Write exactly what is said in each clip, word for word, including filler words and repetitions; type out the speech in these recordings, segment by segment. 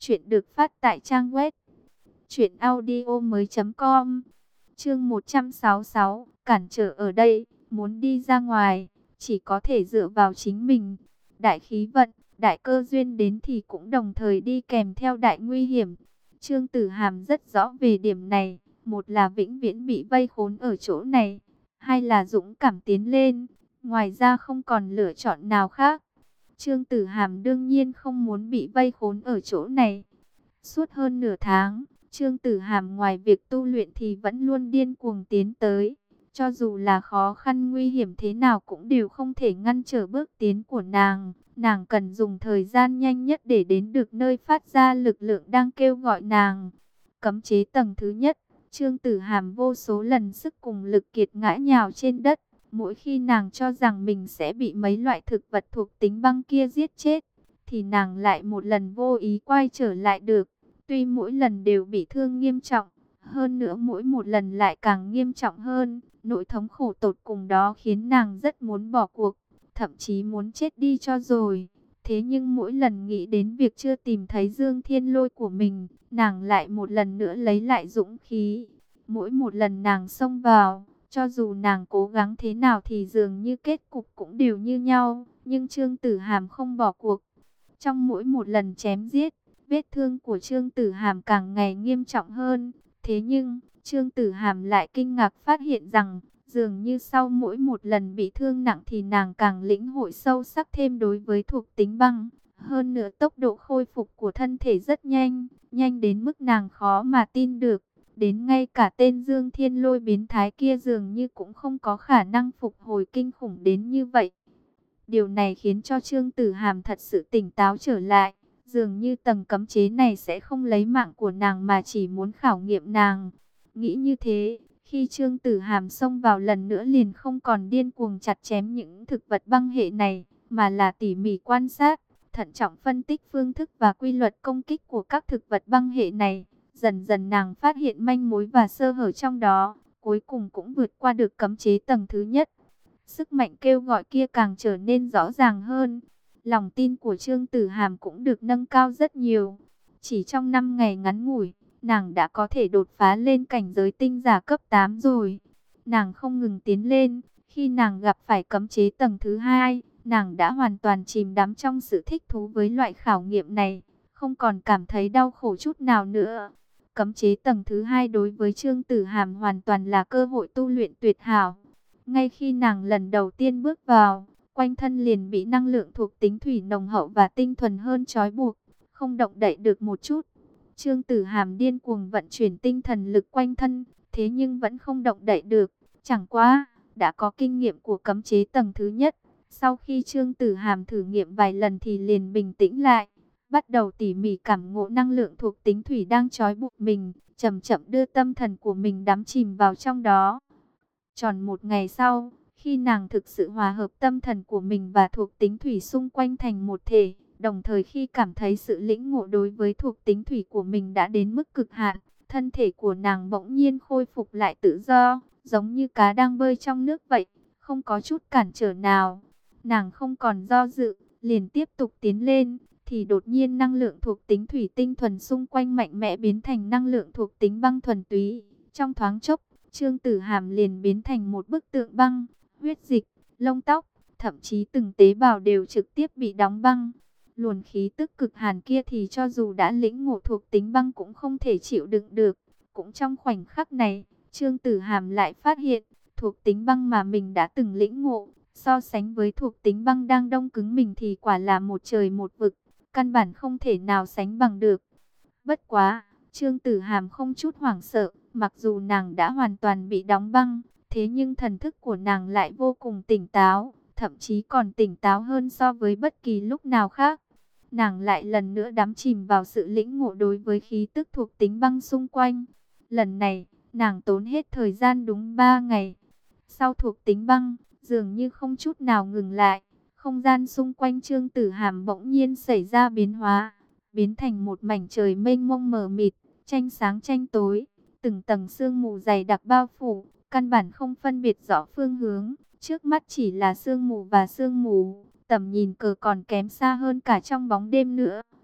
Chuyện được phát tại trang web truyện audio mới chấm com. Chương một trăm sáu mươi sáu, cản trở ở đây, muốn đi ra ngoài, chỉ có thể dựa vào chính mình. Đại khí vận, đại cơ duyên đến thì cũng đồng thời đi kèm theo đại nguy hiểm. Trương Tử Hàm rất rõ về điểm này, một là vĩnh viễn bị vây khốn ở chỗ này, hai là dũng cảm tiến lên, ngoài ra không còn lựa chọn nào khác. Trương Tử Hàm đương nhiên không muốn bị vây khốn ở chỗ này. Suốt hơn nửa tháng, Trương Tử Hàm ngoài việc tu luyện thì vẫn luôn điên cuồng tiến tới. Cho dù là khó khăn nguy hiểm thế nào cũng đều không thể ngăn trở bước tiến của nàng. Nàng cần dùng thời gian nhanh nhất để đến được nơi phát ra lực lượng đang kêu gọi nàng. Cấm chế tầng thứ nhất, Trương Tử Hàm vô số lần sức cùng lực kiệt ngã nhào trên đất. Mỗi khi nàng cho rằng mình sẽ bị mấy loại thực vật thuộc tính băng kia giết chết, thì nàng lại một lần vô ý quay trở lại được. Tuy mỗi lần đều bị thương nghiêm trọng, hơn nữa mỗi một lần lại càng nghiêm trọng hơn. Nỗi thống khổ tột cùng đó khiến nàng rất muốn bỏ cuộc, thậm chí muốn chết đi cho rồi. Thế nhưng mỗi lần nghĩ đến việc chưa tìm thấy Dương Thiên Lôi của mình, nàng lại một lần nữa lấy lại dũng khí. Mỗi một lần nàng xông vào, cho dù nàng cố gắng thế nào thì dường như kết cục cũng đều như nhau. Nhưng Trương Tử Hàm không bỏ cuộc. Trong mỗi một lần chém giết, vết thương của Trương Tử Hàm càng ngày nghiêm trọng hơn. Thế nhưng, Trương Tử Hàm lại kinh ngạc phát hiện rằng, dường như sau mỗi một lần bị thương nặng thì nàng càng lĩnh hội sâu sắc thêm đối với thuộc tính băng. Hơn nữa tốc độ khôi phục của thân thể rất nhanh, nhanh đến mức nàng khó mà tin được. Đến ngay cả tên Dương Thiên Lôi biến thái kia dường như cũng không có khả năng phục hồi kinh khủng đến như vậy. Điều này khiến cho Trương Tử Hàm thật sự tỉnh táo trở lại. Dường như tầng cấm chế này sẽ không lấy mạng của nàng mà chỉ muốn khảo nghiệm nàng. Nghĩ như thế, khi Trương Tử Hàm xông vào lần nữa liền không còn điên cuồng chặt chém những thực vật băng hệ này, mà là tỉ mỉ quan sát, thận trọng phân tích phương thức và quy luật công kích của các thực vật băng hệ này. Dần dần nàng phát hiện manh mối và sơ hở trong đó, cuối cùng cũng vượt qua được cấm chế tầng thứ nhất. Sức mạnh kêu gọi kia càng trở nên rõ ràng hơn. Lòng tin của Trương Tử Hàm cũng được nâng cao rất nhiều. Chỉ trong năm ngày ngắn ngủi, nàng đã có thể đột phá lên cảnh giới tinh giả cấp tám rồi. Nàng không ngừng tiến lên. Khi nàng gặp phải cấm chế tầng thứ hai, nàng đã hoàn toàn chìm đắm trong sự thích thú với loại khảo nghiệm này, không còn cảm thấy đau khổ chút nào nữa. Cấm chế tầng thứ hai đối với Trương Tử Hàm hoàn toàn là cơ hội tu luyện tuyệt hảo. Ngay khi nàng lần đầu tiên bước vào, quanh thân liền bị năng lượng thuộc tính thủy nồng hậu và tinh thuần hơn trói buộc, không động đậy được một chút. Trương Tử Hàm điên cuồng vận chuyển tinh thần lực quanh thân, thế nhưng vẫn không động đậy được. Chẳng qua, đã có kinh nghiệm của cấm chế tầng thứ nhất. Sau khi Trương Tử Hàm thử nghiệm vài lần thì liền bình tĩnh lại, bắt đầu tỉ mỉ cảm ngộ năng lượng thuộc tính thủy đang trói buộc mình, chậm chậm đưa tâm thần của mình đắm chìm vào trong đó. Tròn một ngày sau, khi nàng thực sự hòa hợp tâm thần của mình và thuộc tính thủy xung quanh thành một thể, đồng thời khi cảm thấy sự lĩnh ngộ đối với thuộc tính thủy của mình đã đến mức cực hạn, thân thể của nàng bỗng nhiên khôi phục lại tự do, giống như cá đang bơi trong nước vậy, không có chút cản trở nào. Nàng không còn do dự, liền tiếp tục tiến lên, thì đột nhiên năng lượng thuộc tính thủy tinh thuần xung quanh mạnh mẽ biến thành năng lượng thuộc tính băng thuần túy. Trong thoáng chốc, Trương Tử Hàm liền biến thành một bức tượng băng, huyết dịch, lông tóc, thậm chí từng tế bào đều trực tiếp bị đóng băng. Luồng khí tức cực hàn kia thì cho dù đã lĩnh ngộ thuộc tính băng cũng không thể chịu đựng được. Cũng trong khoảnh khắc này, Trương Tử Hàm lại phát hiện, thuộc tính băng mà mình đã từng lĩnh ngộ, so sánh với thuộc tính băng đang đông cứng mình thì quả là một trời một vực, căn bản không thể nào sánh bằng được. Bất quá, Trương Tử Hàm không chút hoảng sợ, mặc dù nàng đã hoàn toàn bị đóng băng, thế nhưng thần thức của nàng lại vô cùng tỉnh táo, thậm chí còn tỉnh táo hơn so với bất kỳ lúc nào khác. Nàng lại lần nữa đắm chìm vào sự lĩnh ngộ đối với khí tức thuộc tính băng xung quanh. Lần này, nàng tốn hết thời gian đúng ba ngày. Sau thuộc tính băng, dường như không chút nào ngừng lại, không gian xung quanh Trương Tử Hàm bỗng nhiên xảy ra biến hóa, biến thành một mảnh trời mênh mông mờ mịt, tranh sáng tranh tối, từng tầng sương mù dày đặc bao phủ, căn bản không phân biệt rõ phương hướng, trước mắt chỉ là sương mù và sương mù, tầm nhìn cờ còn kém xa hơn cả trong bóng đêm nữa.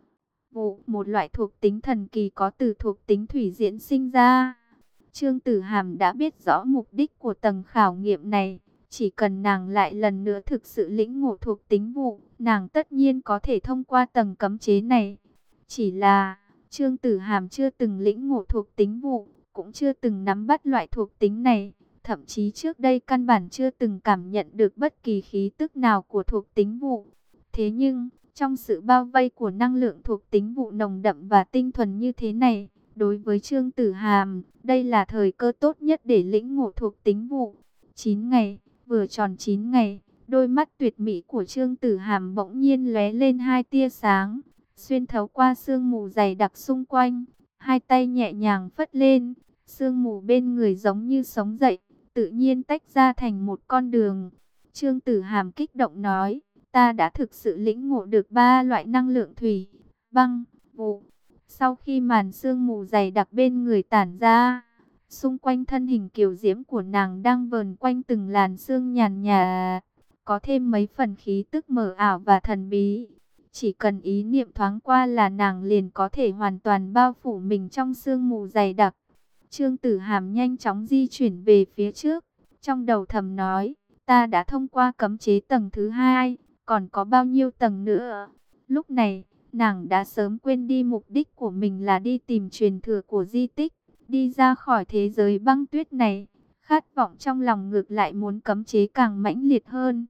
vụ, một loại thuộc tính thần kỳ có từ thuộc tính thủy diễn sinh ra. Trương Tử Hàm đã biết rõ mục đích của tầng khảo nghiệm này. Chỉ cần nàng lại lần nữa thực sự lĩnh ngộ thuộc tính vụ, nàng tất nhiên có thể thông qua tầng cấm chế này. Chỉ là, Trương Tử Hàm chưa từng lĩnh ngộ thuộc tính vụ, cũng chưa từng nắm bắt loại thuộc tính này. Thậm chí trước đây căn bản chưa từng cảm nhận được bất kỳ khí tức nào của thuộc tính vụ. Thế nhưng, trong sự bao vây của năng lượng thuộc tính vụ nồng đậm và tinh thuần như thế này, đối với Trương Tử Hàm, đây là thời cơ tốt nhất để lĩnh ngộ thuộc tính vụ. chín ngày, vừa tròn chín ngày, đôi mắt tuyệt mỹ của Trương Tử Hàm bỗng nhiên lóe lên hai tia sáng, xuyên thấu qua sương mù dày đặc xung quanh, hai tay nhẹ nhàng phất lên, sương mù bên người giống như sống dậy, tự nhiên tách ra thành một con đường. Trương Tử Hàm kích động nói, ta đã thực sự lĩnh ngộ được ba loại năng lượng thủy, băng, vụ. Sau khi màn sương mù dày đặc bên người tản ra, xung quanh thân hình kiều diễm của nàng đang vờn quanh từng làn sương nhàn nhạt, có thêm mấy phần khí tức mờ ảo và thần bí. Chỉ cần ý niệm thoáng qua là nàng liền có thể hoàn toàn bao phủ mình trong sương mù dày đặc. Trương Tử Hàm nhanh chóng di chuyển về phía trước, trong đầu thầm nói, ta đã thông qua cấm chế tầng thứ hai, còn có bao nhiêu tầng nữa. Lúc này, nàng đã sớm quên đi mục đích của mình là đi tìm truyền thừa của di tích, đi ra khỏi thế giới băng tuyết này. Khát vọng trong lòng ngược lại muốn cấm chế càng mãnh liệt hơn.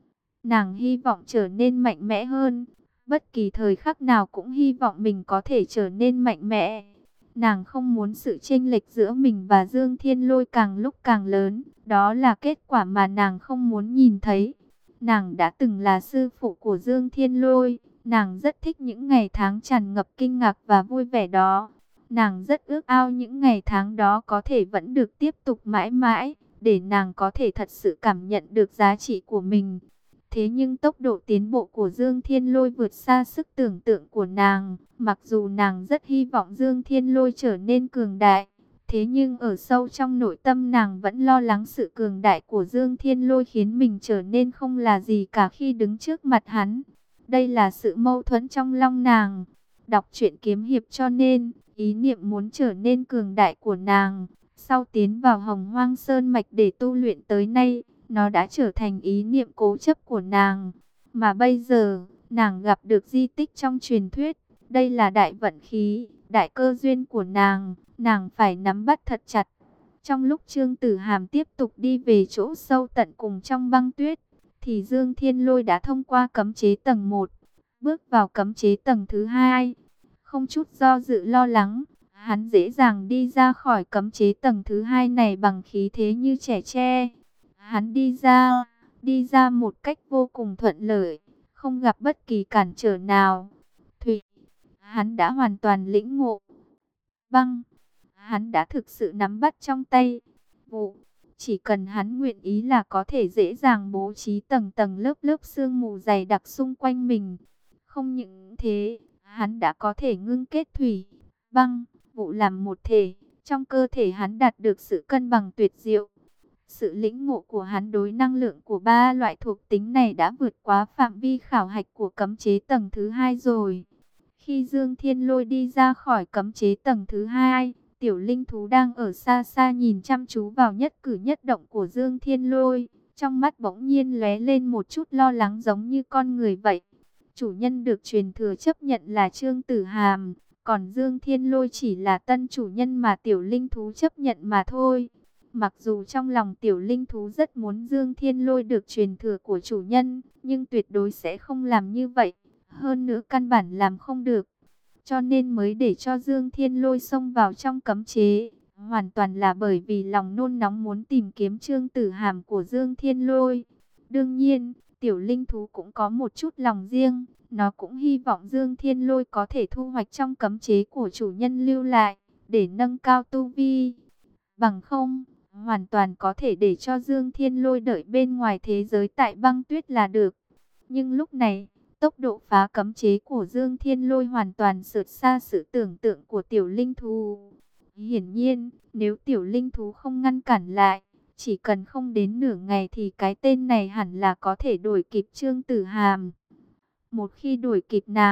Nàng hy vọng trở nên mạnh mẽ hơn, bất kỳ thời khắc nào cũng hy vọng mình có thể trở nên mạnh mẽ. Nàng không muốn sự chênh lệch giữa mình và Dương Thiên Lôi càng lúc càng lớn, đó là kết quả mà nàng không muốn nhìn thấy. Nàng đã từng là sư phụ của Dương Thiên Lôi, nàng rất thích những ngày tháng tràn ngập kinh ngạc và vui vẻ đó. Nàng rất ước ao những ngày tháng đó có thể vẫn được tiếp tục mãi mãi, để nàng có thể thật sự cảm nhận được giá trị của mình. Thế nhưng tốc độ tiến bộ của Dương Thiên Lôi vượt xa sức tưởng tượng của nàng. Mặc dù nàng rất hy vọng Dương Thiên Lôi trở nên cường đại, thế nhưng ở sâu trong nội tâm nàng vẫn lo lắng sự cường đại của Dương Thiên Lôi khiến mình trở nên không là gì cả khi đứng trước mặt hắn. Đây là sự mâu thuẫn trong lòng nàng. Đọc truyện kiếm hiệp cho nên, ý niệm muốn trở nên cường đại của nàng, sau tiến vào Hồng Hoang Sơn Mạch để tu luyện tới nay, nó đã trở thành ý niệm cố chấp của nàng. Mà bây giờ, nàng gặp được di tích trong truyền thuyết. Đây là đại vận khí, đại cơ duyên của nàng, nàng phải nắm bắt thật chặt. Trong lúc Trương Tử Hàm tiếp tục đi về chỗ sâu tận cùng trong băng tuyết, thì Dương Thiên Lôi đã thông qua cấm chế tầng một, bước vào cấm chế tầng thứ hai. Không chút do dự lo lắng, hắn dễ dàng đi ra khỏi cấm chế tầng thứ hai này bằng khí thế như trẻ tre. Hắn đi ra, đi ra một cách vô cùng thuận lợi, không gặp bất kỳ cản trở nào. Thủy, hắn đã hoàn toàn lĩnh ngộ. Băng, hắn đã thực sự nắm bắt trong tay. Vụ, chỉ cần hắn nguyện ý là có thể dễ dàng bố trí tầng tầng lớp lớp sương mù dày đặc xung quanh mình. Không những thế, hắn đã có thể ngưng kết thủy, băng, vụ làm một thể. Trong cơ thể hắn đạt được sự cân bằng tuyệt diệu. Sự lĩnh ngộ của hắn đối năng lượng của ba loại thuộc tính này đã vượt quá phạm vi khảo hạch của cấm chế tầng thứ hai rồi. Khi Dương Thiên Lôi đi ra khỏi cấm chế tầng thứ hai, tiểu linh thú đang ở xa xa nhìn chăm chú vào nhất cử nhất động của Dương Thiên Lôi. Trong mắt bỗng nhiên lóe lên một chút lo lắng giống như con người vậy. Chủ nhân được truyền thừa chấp nhận là Trương Tử Hàm, còn Dương Thiên Lôi chỉ là tân chủ nhân mà tiểu linh thú chấp nhận mà thôi. Mặc dù trong lòng tiểu linh thú rất muốn Dương Thiên Lôi được truyền thừa của chủ nhân, nhưng tuyệt đối sẽ không làm như vậy. Hơn nữa căn bản làm không được. Cho nên mới để cho Dương Thiên Lôi xông vào trong cấm chế. Hoàn toàn là bởi vì lòng nôn nóng muốn tìm kiếm Trương Tử Hàm của Dương Thiên Lôi. Đương nhiên, tiểu linh thú cũng có một chút lòng riêng. Nó cũng hy vọng Dương Thiên Lôi có thể thu hoạch trong cấm chế của chủ nhân lưu lại, để nâng cao tu vi. Bằng không, hoàn toàn có thể để cho Dương Thiên Lôi đợi bên ngoài thế giới tại băng tuyết là được. Nhưng lúc này, tốc độ phá cấm chế của Dương Thiên Lôi hoàn toàn sượt xa sự tưởng tượng của tiểu linh thú. Hiển nhiên, nếu tiểu linh thú không ngăn cản lại, chỉ cần không đến nửa ngày thì cái tên này hẳn là có thể đuổi kịp Trương Tử Hàm. Một khi đuổi kịp nàng,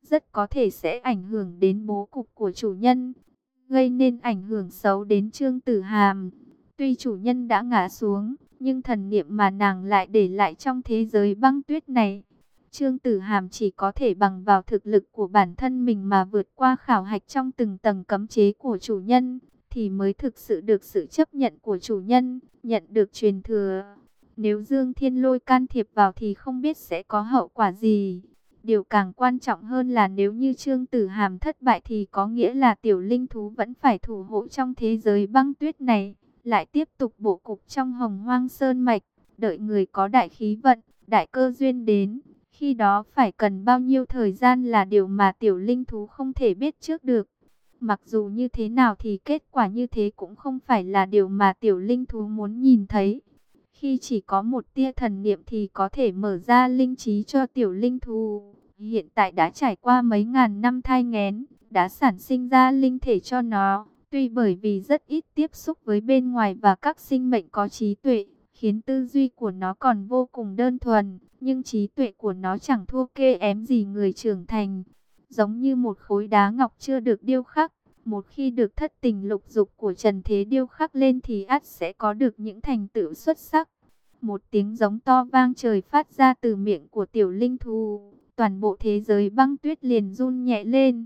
rất có thể sẽ ảnh hưởng đến bố cục của chủ nhân, gây nên ảnh hưởng xấu đến Trương Tử Hàm. Tuy chủ nhân đã ngã xuống, nhưng thần niệm mà nàng lại để lại trong thế giới băng tuyết này, Trương Tử Hàm chỉ có thể bằng vào thực lực của bản thân mình mà vượt qua khảo hạch trong từng tầng cấm chế của chủ nhân, thì mới thực sự được sự chấp nhận của chủ nhân, nhận được truyền thừa. Nếu Dương Thiên Lôi can thiệp vào thì không biết sẽ có hậu quả gì. Điều càng quan trọng hơn là nếu như Trương Tử Hàm thất bại thì có nghĩa là tiểu linh thú vẫn phải thủ hộ trong thế giới băng tuyết này, lại tiếp tục bố cục trong Hồng Hoang Sơn Mạch, đợi người có đại khí vận, đại cơ duyên đến. Khi đó phải cần bao nhiêu thời gian là điều mà tiểu linh thú không thể biết trước được. Mặc dù như thế nào thì kết quả như thế cũng không phải là điều mà tiểu linh thú muốn nhìn thấy. Khi chỉ có một tia thần niệm thì có thể mở ra linh trí cho tiểu linh thú. Hiện tại đã trải qua mấy ngàn năm thai nghén, đã sản sinh ra linh thể cho nó. Tuy bởi vì rất ít tiếp xúc với bên ngoài và các sinh mệnh có trí tuệ, khiến tư duy của nó còn vô cùng đơn thuần, nhưng trí tuệ của nó chẳng thua kém gì người trưởng thành. Giống như một khối đá ngọc chưa được điêu khắc, một khi được thất tình lục dục của trần thế điêu khắc lên thì ắt sẽ có được những thành tựu xuất sắc. Một tiếng giống to vang trời phát ra từ miệng của tiểu linh thú, toàn bộ thế giới băng tuyết liền run nhẹ lên.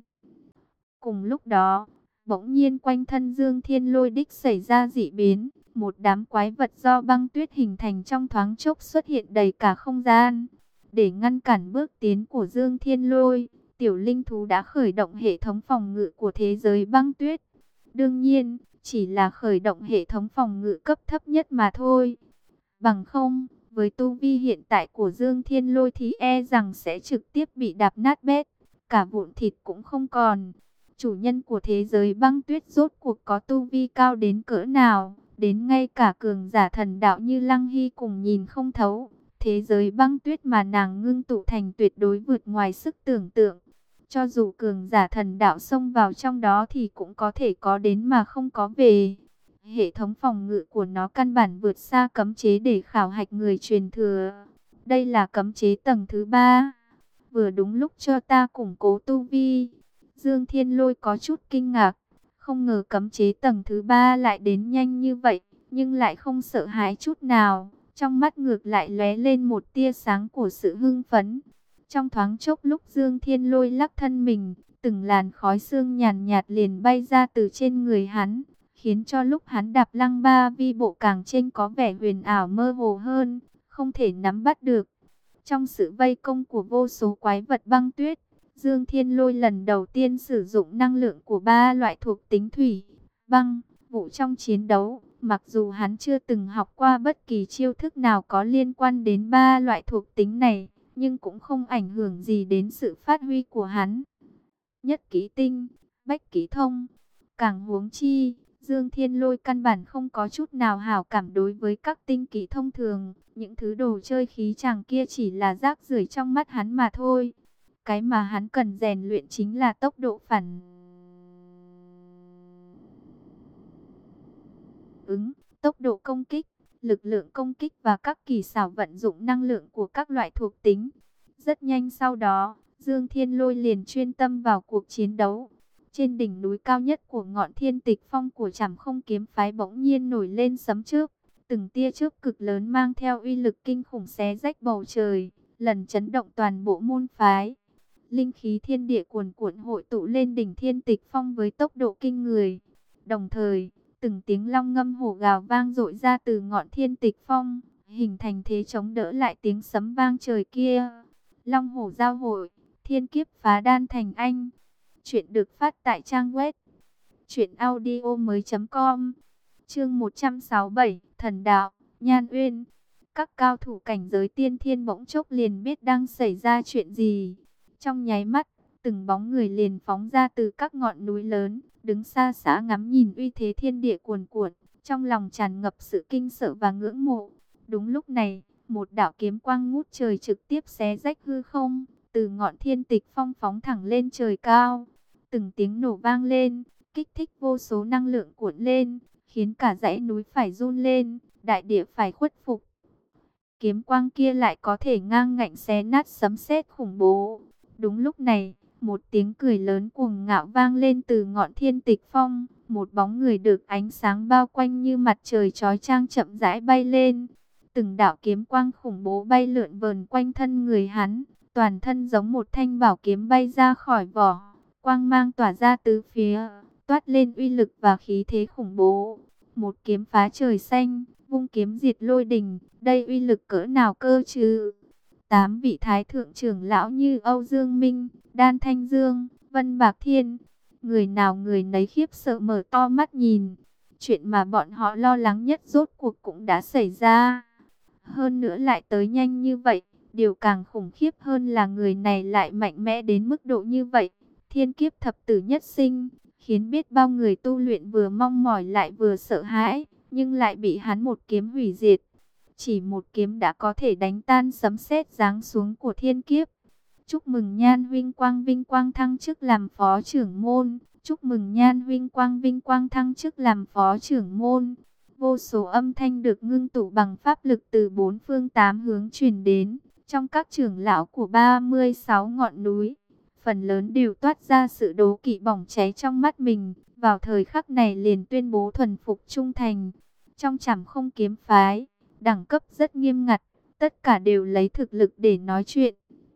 Cùng lúc đó, bỗng nhiên quanh thân Dương Thiên Lôi đích xảy ra dị biến, một đám quái vật do băng tuyết hình thành trong thoáng chốc xuất hiện đầy cả không gian. Để ngăn cản bước tiến của Dương Thiên Lôi, tiểu linh thú đã khởi động hệ thống phòng ngự của thế giới băng tuyết. Đương nhiên, chỉ là khởi động hệ thống phòng ngự cấp thấp nhất mà thôi. Bằng không, với tu vi hiện tại của Dương Thiên Lôi thì e rằng sẽ trực tiếp bị đạp nát bét, cả vụn thịt cũng không còn. Chủ nhân của thế giới băng tuyết rốt cuộc có tu vi cao đến cỡ nào, đến ngay cả cường giả thần đạo như Lăng Hy cùng nhìn không thấu. Thế giới băng tuyết mà nàng ngưng tụ thành tuyệt đối vượt ngoài sức tưởng tượng. Cho dù cường giả thần đạo xông vào trong đó thì cũng có thể có đến mà không có về. Hệ thống phòng ngự của nó căn bản vượt xa cấm chế để khảo hạch người truyền thừa. Đây là cấm chế tầng thứ ba. Vừa đúng lúc cho ta củng cố tu vi. Dương Thiên Lôi có chút kinh ngạc. Không ngờ cấm chế tầng thứ ba lại đến nhanh như vậy, nhưng lại không sợ hãi chút nào. Trong mắt ngược lại lóe lên một tia sáng của sự hưng phấn. Trong thoáng chốc lúc Dương Thiên Lôi lắc thân mình, từng làn khói xương nhàn nhạt liền bay ra từ trên người hắn, khiến cho lúc hắn đạp lăng ba vi bộ càng trên có vẻ huyền ảo mơ hồ hơn, không thể nắm bắt được. Trong sự vây công của vô số quái vật băng tuyết, Dương Thiên Lôi lần đầu tiên sử dụng năng lượng của ba loại thuộc tính thủy, băng, vũ trong chiến đấu. Mặc dù hắn chưa từng học qua bất kỳ chiêu thức nào có liên quan đến ba loại thuộc tính này, nhưng cũng không ảnh hưởng gì đến sự phát huy của hắn. Nhất kỹ tinh, bách kỹ thông, càng huống chi, Dương Thiên Lôi căn bản không có chút nào hảo cảm đối với các tinh kỹ thông thường. Những thứ đồ chơi khí chàng kia chỉ là rác rưởi trong mắt hắn mà thôi. Cái mà hắn cần rèn luyện chính là tốc độ phản ứng, tốc độ công kích, lực lượng công kích và các kỳ xảo vận dụng năng lượng của các loại thuộc tính. Rất nhanh sau đó, Dương Thiên Lôi liền chuyên tâm vào cuộc chiến đấu. Trên đỉnh núi cao nhất của ngọn Thiên Tịch Phong của Trảm Không kiếm phái bỗng nhiên nổi lên sấm chớp, từng tia chớp cực lớn mang theo uy lực kinh khủng xé rách bầu trời, lần chấn động toàn bộ môn phái. Linh khí thiên địa cuồn cuộn hội tụ lên đỉnh Thiên Tịch Phong với tốc độ kinh người. Đồng thời, từng tiếng long ngâm hổ gào vang dội ra từ ngọn Thiên Tịch Phong, hình thành thế chống đỡ lại tiếng sấm vang trời kia. Long hổ giao hội, thiên kiếp phá đan thành anh. Chuyện được phát tại trang web truyện audio mới chấm com. Chương một trăm sáu mươi bảy, Thần đạo, Nhan Uyên. Các cao thủ cảnh giới tiên thiên bỗng chốc liền biết đang xảy ra chuyện gì. Trong nháy mắt, từng bóng người liền phóng ra từ các ngọn núi lớn, đứng xa xa ngắm nhìn uy thế thiên địa cuồn cuộn, trong lòng tràn ngập sự kinh sợ và ngưỡng mộ. Đúng lúc này, một đạo kiếm quang ngút trời trực tiếp xé rách hư không, từ ngọn Thiên Tịch Phong phóng thẳng lên trời cao. Từng tiếng nổ vang lên, kích thích vô số năng lượng cuộn lên, khiến cả dãy núi phải run lên, đại địa phải khuất phục. Kiếm quang kia lại có thể ngang ngạnh xé nát sấm sét khủng bố. Đúng lúc này, Một tiếng cười lớn cuồng ngạo vang lên từ ngọn Thiên Tịch Phong, một bóng người được ánh sáng bao quanh như mặt trời chói chang chậm rãi bay lên. Từng đạo kiếm quang khủng bố bay lượn vờn quanh thân người hắn, toàn thân giống một thanh bảo kiếm bay ra khỏi vỏ, quang mang tỏa ra tứ phía, toát lên uy lực và khí thế khủng bố. Một kiếm phá trời xanh, vung kiếm diệt lôi đình, đây uy lực cỡ nào cơ chứ? Tám vị thái thượng trưởng lão như Âu Dương Minh, Đan Thanh Dương, Vân Bạc Thiên, người nào người nấy khiếp sợ mở to mắt nhìn. Chuyện mà bọn họ lo lắng nhất rốt cuộc cũng đã xảy ra. Hơn nữa lại tới nhanh như vậy, điều càng khủng khiếp hơn là người này lại mạnh mẽ đến mức độ như vậy. Thiên kiếp thập tử nhất sinh, khiến biết bao người tu luyện vừa mong mỏi lại vừa sợ hãi, nhưng lại bị hắn một kiếm hủy diệt. Chỉ một kiếm đã có thể đánh tan sấm sét giáng xuống của thiên kiếp. Chúc mừng Nhan huynh Quang vinh quang thăng chức làm phó trưởng môn. Chúc mừng Nhan huynh Quang vinh quang thăng chức làm phó trưởng môn. Vô số âm thanh được ngưng tụ bằng pháp lực từ bốn phương tám hướng truyền đến. Trong các trưởng lão của ba mươi sáu ngọn núi, phần lớn đều toát ra sự đố kỵ bỏng cháy trong mắt mình. Vào thời khắc này liền tuyên bố thuần phục trung thành. Trong Trảm Không kiếm phái, đẳng cấp rất nghiêm ngặt, tất cả đều lấy thực lực để nói chuyện.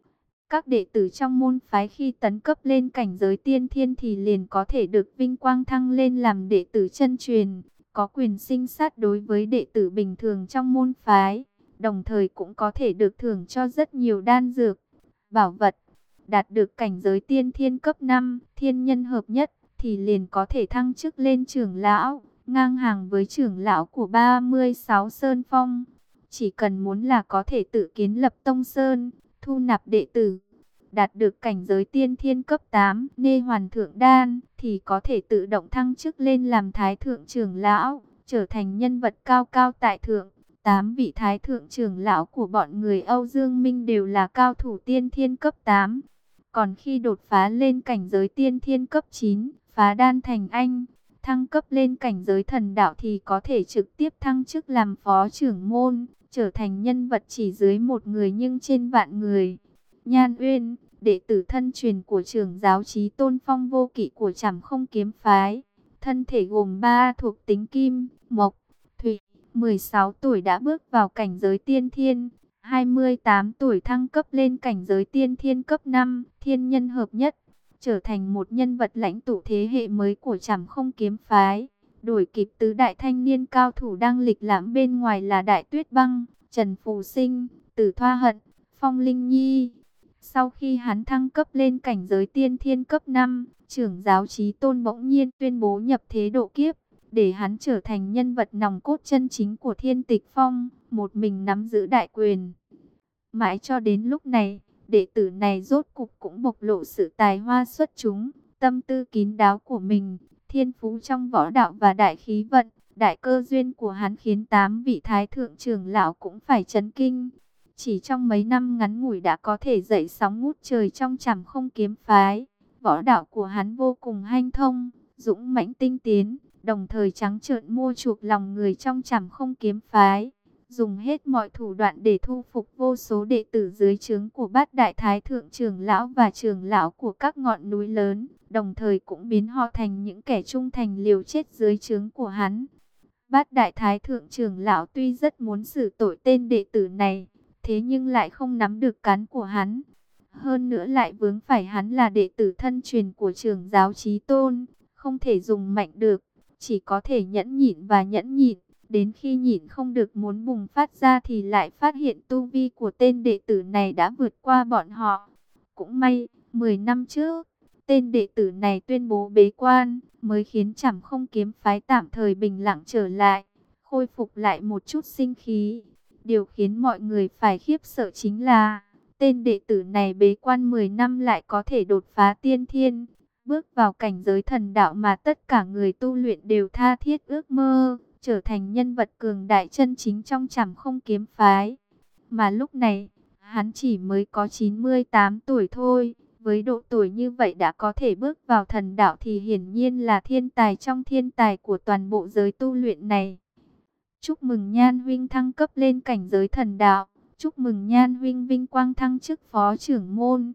Các đệ tử trong môn phái khi tấn cấp lên cảnh giới tiên thiên thì liền có thể được vinh quang thăng lên làm đệ tử chân truyền, có quyền sinh sát đối với đệ tử bình thường trong môn phái, đồng thời cũng có thể được thưởng cho rất nhiều đan dược, bảo vật. Đạt được cảnh giới tiên thiên cấp năm, thiên nhân hợp nhất, thì liền có thể thăng chức lên trưởng lão, ngang hàng với trưởng lão của ba mươi sáu Sơn Phong. Chỉ cần muốn là có thể tự kiến lập tông sơn, thu nạp đệ tử. Đạt được cảnh giới tiên thiên cấp tám, nê hoàn thượng đan, thì có thể tự động thăng chức lên làm thái thượng trưởng lão, trở thành nhân vật cao cao tại thượng. Tám vị thái thượng trưởng lão của bọn người Âu Dương Minh đều là cao thủ tiên thiên cấp tám. Còn khi đột phá lên cảnh giới tiên thiên cấp chín, phá đan thành anh, thăng cấp lên cảnh giới thần đạo thì có thể trực tiếp thăng chức làm phó trưởng môn, trở thành nhân vật chỉ dưới một người nhưng trên vạn người. Nhan Uyên, đệ tử thân truyền của trưởng giáo Chí Tôn Phong Vô Kỵ của Trảm Không kiếm phái, thân thể gồm ba thuộc tính kim, mộc, thủy, mười sáu tuổi đã bước vào cảnh giới tiên thiên, hai mươi tám tuổi thăng cấp lên cảnh giới tiên thiên cấp năm, thiên nhân hợp nhất, trở thành một nhân vật lãnh tụ thế hệ mới của Trảm Không kiếm phái, đuổi kịp tứ đại thanh niên cao thủ đang lịch lãm bên ngoài là Đại Tuyết Băng, Trần Phù Sinh, Tử Thoa Hận, Phong Linh Nhi. Sau khi hắn thăng cấp lên cảnh giới tiên thiên cấp năm, trưởng giáo Chí Tôn bỗng nhiên tuyên bố nhập thế độ kiếp, để hắn trở thành nhân vật nòng cốt chân chính của Thiên Tịch Phong, một mình nắm giữ đại quyền. Mãi cho đến lúc này, đệ tử này rốt cục cũng bộc lộ sự tài hoa xuất chúng, tâm tư kín đáo của mình, thiên phú trong võ đạo và đại khí vận, đại cơ duyên của hắn khiến tám vị thái thượng trưởng lão cũng phải chấn kinh. Chỉ trong mấy năm ngắn ngủi đã có thể dậy sóng ngút trời trong Trảm Không kiếm phái. Võ đạo của hắn vô cùng hanh thông, dũng mãnh tinh tiến, đồng thời trắng trợn mua chuộc lòng người trong Trảm Không kiếm phái, dùng hết mọi thủ đoạn để thu phục vô số đệ tử dưới trướng của bát đại thái thượng trưởng lão và trưởng lão của các ngọn núi lớn, đồng thời cũng biến họ thành những kẻ trung thành liều chết dưới trướng của hắn. Bát đại thái thượng trưởng lão tuy rất muốn xử tội tên đệ tử này, thế nhưng lại không nắm được cán của hắn. Hơn nữa lại vướng phải hắn là đệ tử thân truyền của trưởng giáo Chí Tôn, không thể dùng mạnh được, chỉ có thể nhẫn nhịn và nhẫn nhịn. Đến khi nhịn không được muốn bùng phát ra thì lại phát hiện tu vi của tên đệ tử này đã vượt qua bọn họ. Cũng may, mười năm trước, tên đệ tử này tuyên bố bế quan, mới khiến Trảm Không kiếm phái tạm thời bình lặng trở lại, khôi phục lại một chút sinh khí. Điều khiến mọi người phải khiếp sợ chính là, tên đệ tử này bế quan mười năm lại có thể đột phá tiên thiên, bước vào cảnh giới thần đạo mà tất cả người tu luyện đều tha thiết ước mơ, trở thành nhân vật cường đại chân chính trong Trảm Không kiếm phái. Mà lúc này, hắn chỉ mới có chín mươi tám tuổi thôi, với độ tuổi như vậy đã có thể bước vào thần đạo thì hiển nhiên là thiên tài trong thiên tài của toàn bộ giới tu luyện này. Chúc mừng Nhan huynh thăng cấp lên cảnh giới thần đạo. Chúc mừng Nhan huynh vinh quang thăng chức phó trưởng môn.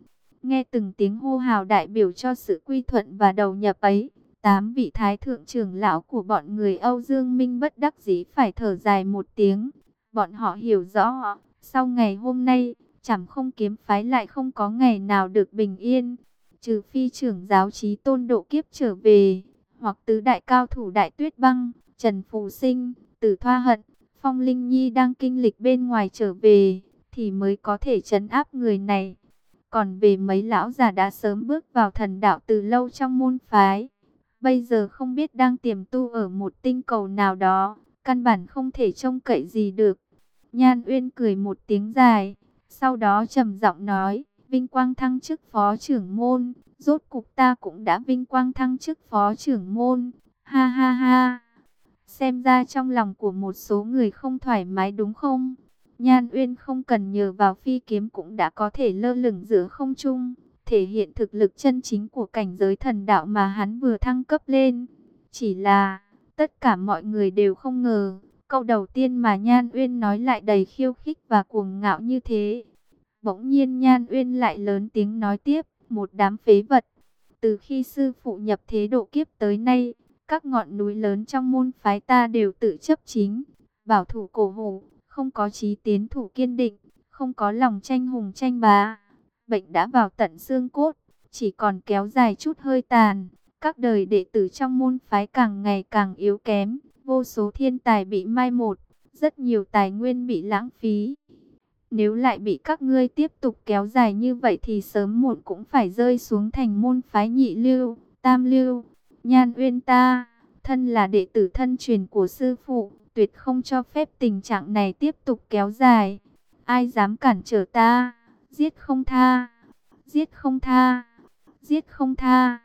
Nghe từng tiếng hô hào đại biểu cho sự quy thuận và đầu nhập ấy, tám vị thái thượng trưởng lão của bọn người Âu Dương Minh bất đắc dĩ phải thở dài một tiếng. Bọn họ hiểu rõ, sau ngày hôm nay, Trảm Không kiếm phái lại không có ngày nào được bình yên. Trừ phi trưởng giáo Chí Tôn độ kiếp trở về, hoặc tứ đại cao thủ Đại Tuyết Băng, Trần Phù Sinh, Tử Thoa Hận, Phong Linh Nhi đang kinh lịch bên ngoài trở về, thì mới có thể trấn áp người này. Còn về mấy lão già đã sớm bước vào thần đạo từ lâu trong môn phái, bây giờ không biết đang tiềm tu ở một tinh cầu nào đó, căn bản không thể trông cậy gì được. Nhan Uyên cười một tiếng dài, sau đó trầm giọng nói, vinh quang thăng chức phó trưởng môn, rốt cục ta cũng đã vinh quang thăng chức phó trưởng môn, ha ha ha. Xem ra trong lòng của một số người không thoải mái đúng không? Nhan Uyên không cần nhờ vào phi kiếm cũng đã có thể lơ lửng giữa không trung, thể hiện thực lực chân chính của cảnh giới thần đạo mà hắn vừa thăng cấp lên. Chỉ là, tất cả mọi người đều không ngờ, câu đầu tiên mà Nhan Uyên nói lại đầy khiêu khích và cuồng ngạo như thế. Bỗng nhiên Nhan Uyên lại lớn tiếng nói tiếp, một đám phế vật. Từ khi sư phụ nhập thế độ kiếp tới nay, các ngọn núi lớn trong môn phái ta đều tự chấp chính, bảo thủ cổ hủ, không có chí tiến thủ kiên định, không có lòng tranh hùng tranh bá. Bệnh đã vào tận xương cốt, chỉ còn kéo dài chút hơi tàn. Các đời đệ tử trong môn phái càng ngày càng yếu kém, vô số thiên tài bị mai một, rất nhiều tài nguyên bị lãng phí. Nếu lại bị các ngươi tiếp tục kéo dài như vậy thì sớm muộn cũng phải rơi xuống thành môn phái nhị lưu, tam lưu. Nhan Uyên ta, thân là đệ tử thân truyền của sư phụ, tuyệt không cho phép tình trạng này tiếp tục kéo dài. Ai dám cản trở ta, giết không tha, giết không tha, giết không tha.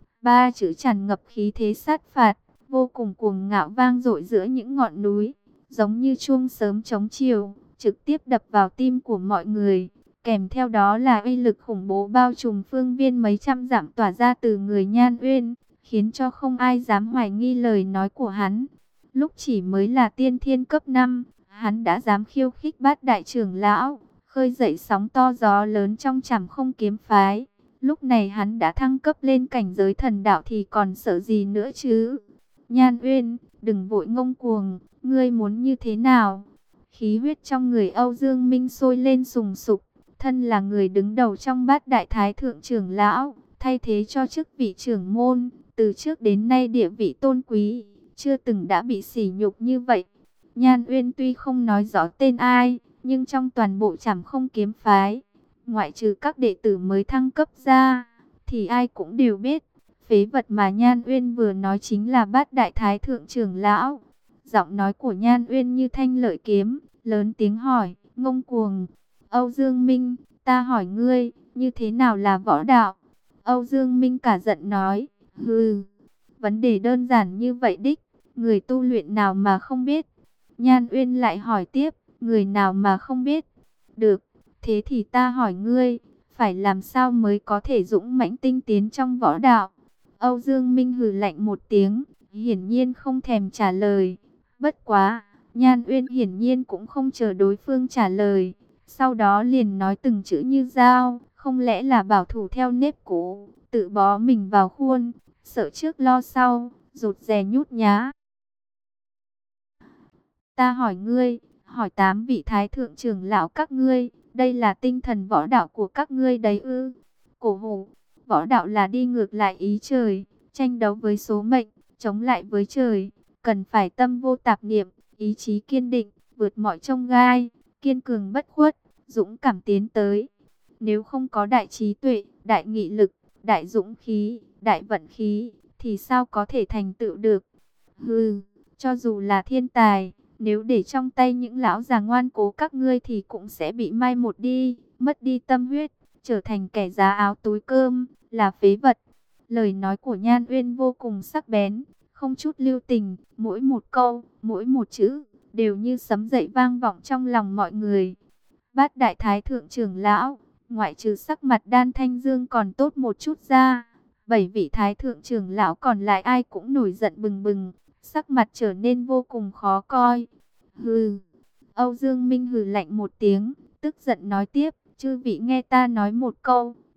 Ba chữ tràn ngập khí thế sát phạt, vô cùng cuồng ngạo vang dội giữa những ngọn núi, giống như chuông sớm chống chiều, trực tiếp đập vào tim của mọi người. Kèm theo đó là uy lực khủng bố bao trùm phương viên mấy trăm dặm tỏa ra từ người Nhan Uyên, khiến cho không ai dám hoài nghi lời nói của hắn. Lúc chỉ mới là tiên thiên cấp năm, hắn đã dám khiêu khích Bát đại trưởng lão, khơi dậy sóng to gió lớn trong Trảm Không kiếm phái. Lúc này hắn đã thăng cấp lên cảnh giới thần đạo thì còn sợ gì nữa chứ? Nhan Uyên, đừng vội ngông cuồng, ngươi muốn như thế nào? Khí huyết trong người Âu Dương Minh sôi lên sùng sục, thân là người đứng đầu trong Bát đại thái thượng trưởng lão, thay thế cho chức vị trưởng môn, từ trước đến nay địa vị tôn quý, chưa từng đã bị sỉ nhục như vậy. Nhan Uyên tuy không nói rõ tên ai, nhưng trong toàn bộ Trảm Không kiếm phái, ngoại trừ các đệ tử mới thăng cấp ra, thì ai cũng đều biết, phế vật mà Nhan Uyên vừa nói chính là Bát đại thái thượng trưởng lão. Giọng nói của Nhan Uyên như thanh lợi kiếm, lớn tiếng hỏi, ngông cuồng. Âu Dương Minh, ta hỏi ngươi, như thế nào là võ đạo? Âu Dương Minh cả giận nói, hừ, vấn đề đơn giản như vậy đích, người tu luyện nào mà không biết? Nhan Uyên lại hỏi tiếp, người nào mà không biết? Được, thế thì ta hỏi ngươi, phải làm sao mới có thể dũng mãnh tinh tiến trong võ đạo? Âu Dương Minh hừ lạnh một tiếng, hiển nhiên không thèm trả lời. Bất quá, Nhan Uyên hiển nhiên cũng không chờ đối phương trả lời, sau đó liền nói từng chữ như dao, không lẽ là bảo thủ theo nếp cũ, tự bó mình vào khuôn, sợ trước lo sau, rụt rè nhút nhá. Ta hỏi ngươi, hỏi tám vị thái thượng trưởng lão các ngươi, đây là tinh thần võ đạo của các ngươi đấy ư? Cổ hủ, võ đạo là đi ngược lại ý trời, tranh đấu với số mệnh, chống lại với trời, cần phải tâm vô tạp niệm, ý chí kiên định, vượt mọi chông gai, kiên cường bất khuất, dũng cảm tiến tới. Nếu không có đại trí tuệ, đại nghị lực, đại dũng khí, đại vận khí, thì sao có thể thành tựu được? Hừ, cho dù là thiên tài, nếu để trong tay những lão già ngoan cố các ngươi thì cũng sẽ bị mai một đi, mất đi tâm huyết, trở thành kẻ giá áo túi cơm, là phế vật. Lời nói của Nhan Uyên vô cùng sắc bén, không chút lưu tình, mỗi một câu, mỗi một chữ, đều như sấm dậy vang vọng trong lòng mọi người. Bát đại thái thượng trưởng lão, ngoại trừ sắc mặt Đan Thanh Dương còn tốt một chút ra, bảy vị thái thượng trưởng lão còn lại ai cũng nổi giận bừng bừng, sắc mặt trở nên vô cùng khó coi. Hừ, Âu Dương Minh hừ lạnh một tiếng, tức giận nói tiếp, chư vị nghe ta nói một câu,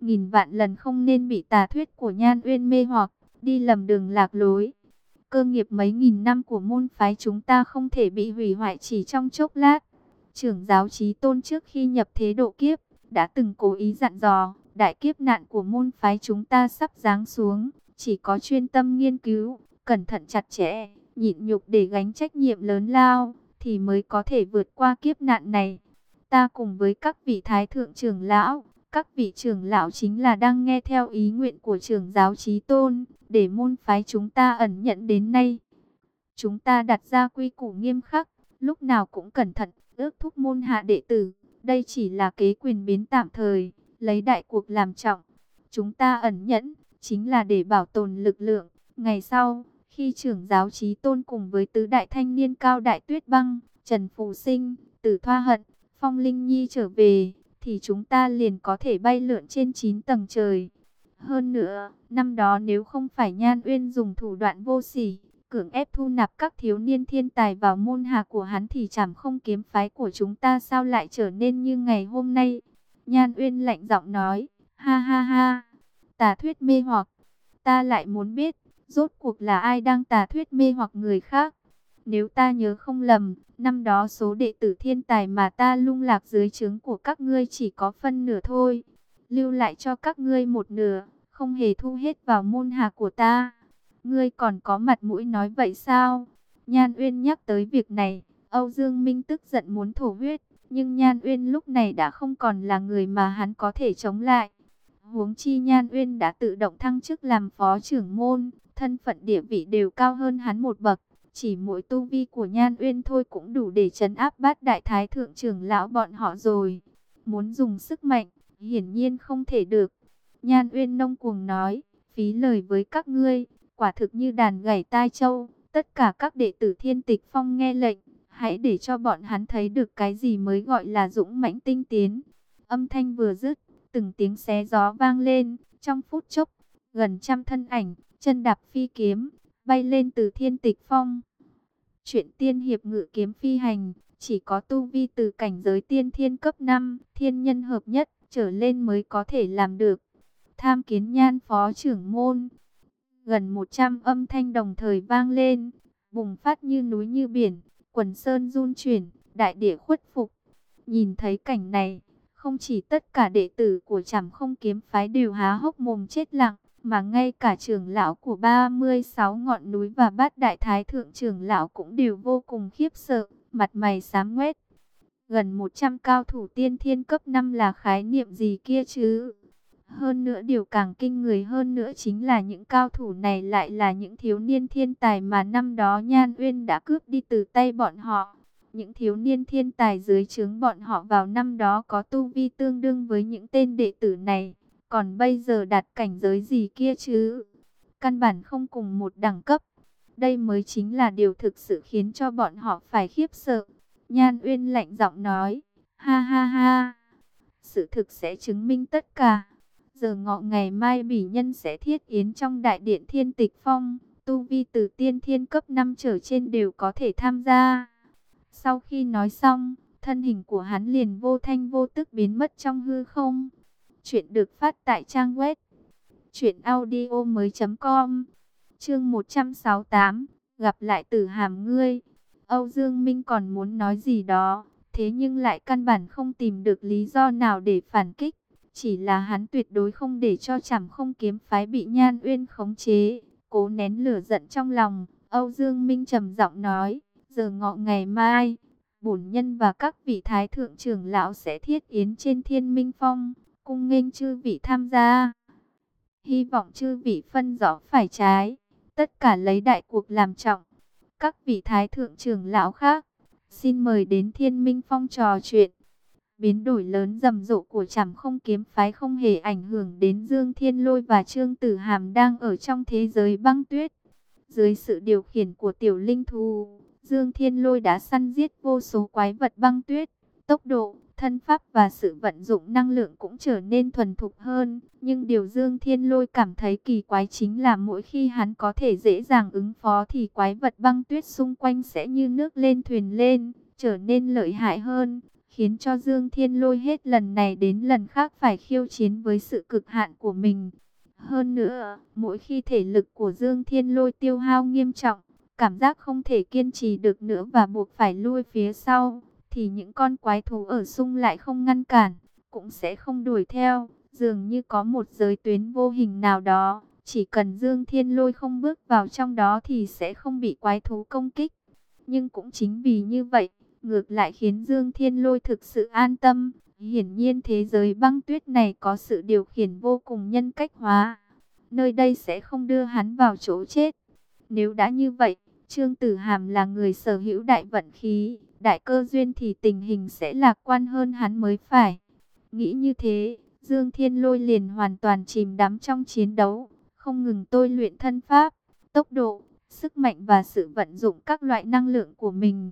nghìn vạn lần không nên bị tà thuyết của Nhan Uyên mê hoặc, đi lầm đường lạc lối. Cơ nghiệp mấy nghìn năm của môn phái chúng ta không thể bị hủy hoại chỉ trong chốc lát. Trưởng giáo Chí Tôn trước khi nhập thế độ kiếp, đã từng cố ý dặn dò, đại kiếp nạn của môn phái chúng ta sắp giáng xuống, chỉ có chuyên tâm nghiên cứu, cẩn thận chặt chẽ, nhịn nhục để gánh trách nhiệm lớn lao, thì mới có thể vượt qua kiếp nạn này. Ta cùng với các vị thái thượng trưởng lão, các vị trưởng lão chính là đang nghe theo ý nguyện của trưởng giáo Chí Tôn, để môn phái chúng ta ẩn nhẫn đến nay. Chúng ta đặt ra quy củ nghiêm khắc, lúc nào cũng cẩn thận, ước thúc môn hạ đệ tử. Đây chỉ là kế quyền biến tạm thời, lấy đại cuộc làm trọng. Chúng ta ẩn nhẫn, chính là để bảo tồn lực lượng. Ngày sau, khi trưởng giáo Chí Tôn cùng với tứ đại thanh niên Cao Đại Tuyết Băng, Trần Phù Sinh, Tử Thoa Hận, Phong Linh Nhi trở về, thì chúng ta liền có thể bay lượn trên chín tầng trời. Hơn nữa, năm đó nếu không phải Nhan Uyên dùng thủ đoạn vô sỉ, cưỡng ép thu nạp các thiếu niên thiên tài vào môn hạ của hắn, thì Trảm Không kiếm phái của chúng ta sao lại trở nên như ngày hôm nay. Nhan Uyên lạnh giọng nói, ha ha ha, tà thuyết mê hoặc, ta lại muốn biết, rốt cuộc là ai đang tà thuyết mê hoặc người khác. Nếu ta nhớ không lầm, năm đó số đệ tử thiên tài mà ta lung lạc dưới trướng của các ngươi chỉ có phân nửa thôi. Lưu lại cho các ngươi một nửa, không hề thu hết vào môn hạ của ta. Ngươi còn có mặt mũi nói vậy sao? Nhan Uyên nhắc tới việc này, Âu Dương Minh tức giận muốn thổ huyết. Nhưng Nhan Uyên lúc này đã không còn là người mà hắn có thể chống lại. Huống chi Nhan Uyên đã tự động thăng chức làm phó trưởng môn, thân phận địa vị đều cao hơn hắn một bậc. Chỉ mỗi tu vi của Nhan Uyên thôi cũng đủ để trấn áp bát đại thái thượng trưởng lão bọn họ rồi. Muốn dùng sức mạnh, hiển nhiên không thể được. Nhan Uyên nông cuồng nói, phí lời với các ngươi, quả thực như đàn gảy tai trâu. Tất cả các đệ tử Thiên Tịch Phong nghe lệnh, hãy để cho bọn hắn thấy được cái gì mới gọi là dũng mãnh tinh tiến. Âm thanh vừa dứt, từng tiếng xé gió vang lên, trong phút chốc, gần trăm thân ảnh, chân đạp phi kiếm, bay lên từ Thiên Tịch Phong. Chuyện tiên hiệp ngự kiếm phi hành, chỉ có tu vi từ cảnh giới tiên thiên cấp năm, thiên nhân hợp nhất, trở lên mới có thể làm được. Tham kiến Nhan phó trưởng môn. Gần một trăm âm thanh đồng thời vang lên, bùng phát như núi như biển, quần sơn run chuyển, đại địa khuất phục. Nhìn thấy cảnh này, không chỉ tất cả đệ tử của Trảm Không kiếm phái đều há hốc mồm chết lặng, mà ngay cả trưởng lão của ba mươi sáu ngọn núi và bát đại thái thượng trưởng lão cũng đều vô cùng khiếp sợ, mặt mày xám ngoét. Gần một trăm cao thủ tiên thiên cấp năm là khái niệm gì kia chứ? Hơn nữa điều càng kinh người hơn nữa chính là những cao thủ này lại là những thiếu niên thiên tài mà năm đó Nhan Uyên đã cướp đi từ tay bọn họ. Những thiếu niên thiên tài dưới trướng bọn họ vào năm đó có tu vi tương đương với những tên đệ tử này. Còn bây giờ đạt cảnh giới gì kia chứ? Căn bản không cùng một đẳng cấp. Đây mới chính là điều thực sự khiến cho bọn họ phải khiếp sợ. Nhan Uyên lạnh giọng nói, ha ha ha, sự thực sẽ chứng minh tất cả. Giờ ngọ ngày mai bỉ nhân sẽ thiết yến trong đại điện Thiên Tịch Phong, tu vi từ tiên thiên cấp năm trở trên đều có thể tham gia. Sau khi nói xong, thân hình của hắn liền vô thanh vô tức biến mất trong hư không. Chuyện được phát tại trang web truyện audio mới com. Chương một trăm sáu mươi tám, gặp lại Tử Hàm ngươi. Âu Dương Minh còn muốn nói gì đó, thế nhưng lại căn bản không tìm được lý do nào để phản kích. Chỉ là hắn tuyệt đối không để cho Trảm Không kiếm phái bị Nhan Uyên khống chế. Cố nén lửa giận trong lòng, Âu Dương Minh trầm giọng nói, giờ ngọ ngày mai, bổn nhân và các vị thái thượng trưởng lão sẽ thiết yến trên Thiên Minh Phong, cung nghênh chư vị tham gia. Hy vọng chư vị phân rõ phải trái, tất cả lấy đại cuộc làm trọng. Các vị thái thượng trưởng lão khác, xin mời đến Thiên Minh Phong trò chuyện. Biến đổi lớn rầm rộ của Trảm Không kiếm phái không hề ảnh hưởng đến Dương Thiên Lôi và Trương Tử Hàm đang ở trong thế giới băng tuyết. Dưới sự điều khiển của tiểu linh thú, Dương Thiên Lôi đã săn giết vô số quái vật băng tuyết. Tốc độ, thân pháp và sự vận dụng năng lượng cũng trở nên thuần thục hơn. Nhưng điều Dương Thiên Lôi cảm thấy kỳ quái chính là mỗi khi hắn có thể dễ dàng ứng phó thì quái vật băng tuyết xung quanh sẽ như nước lên thuyền lên, trở nên lợi hại hơn. khiến cho Dương Thiên Lôi hết lần này đến lần khác phải khiêu chiến với sự cực hạn của mình. Hơn nữa, mỗi khi thể lực của Dương Thiên Lôi tiêu hao nghiêm trọng, cảm giác không thể kiên trì được nữa và buộc phải lui phía sau, thì những con quái thú ở xung lại không ngăn cản, cũng sẽ không đuổi theo, dường như có một giới tuyến vô hình nào đó, chỉ cần Dương Thiên Lôi không bước vào trong đó thì sẽ không bị quái thú công kích. Nhưng cũng chính vì như vậy, ngược lại khiến Dương Thiên Lôi thực sự an tâm. Hiển nhiên thế giới băng tuyết này có sự điều khiển vô cùng nhân cách hóa. Nơi đây sẽ không đưa hắn vào chỗ chết. Nếu đã như vậy, Trương Tử Hàm là người sở hữu đại vận khí, đại cơ duyên thì tình hình sẽ lạc quan hơn hắn mới phải. Nghĩ như thế, Dương Thiên Lôi liền hoàn toàn chìm đắm trong chiến đấu, không ngừng tôi luyện thân pháp, tốc độ, sức mạnh và sự vận dụng các loại năng lượng của mình.